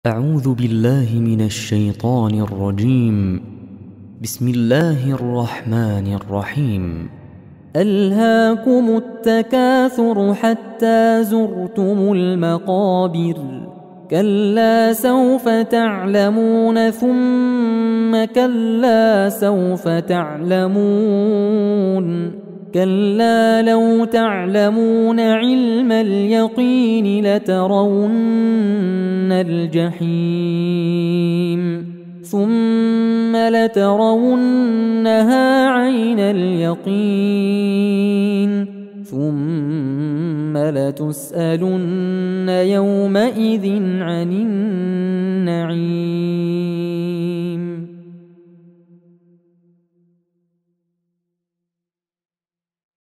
أعوذ بالله من الشيطان الرجيم. بسم الله الرحمن الرحيم. ألهاكم التكاثر حتى زرتم المقابر، كلا سوف تعلمون ثم كلا سوف تعلمون، كلا لو تعلمون علم اليقين لترون الجحيم ثم لترونها عين اليقين ثم لتسألن يومئذ عن النعيم.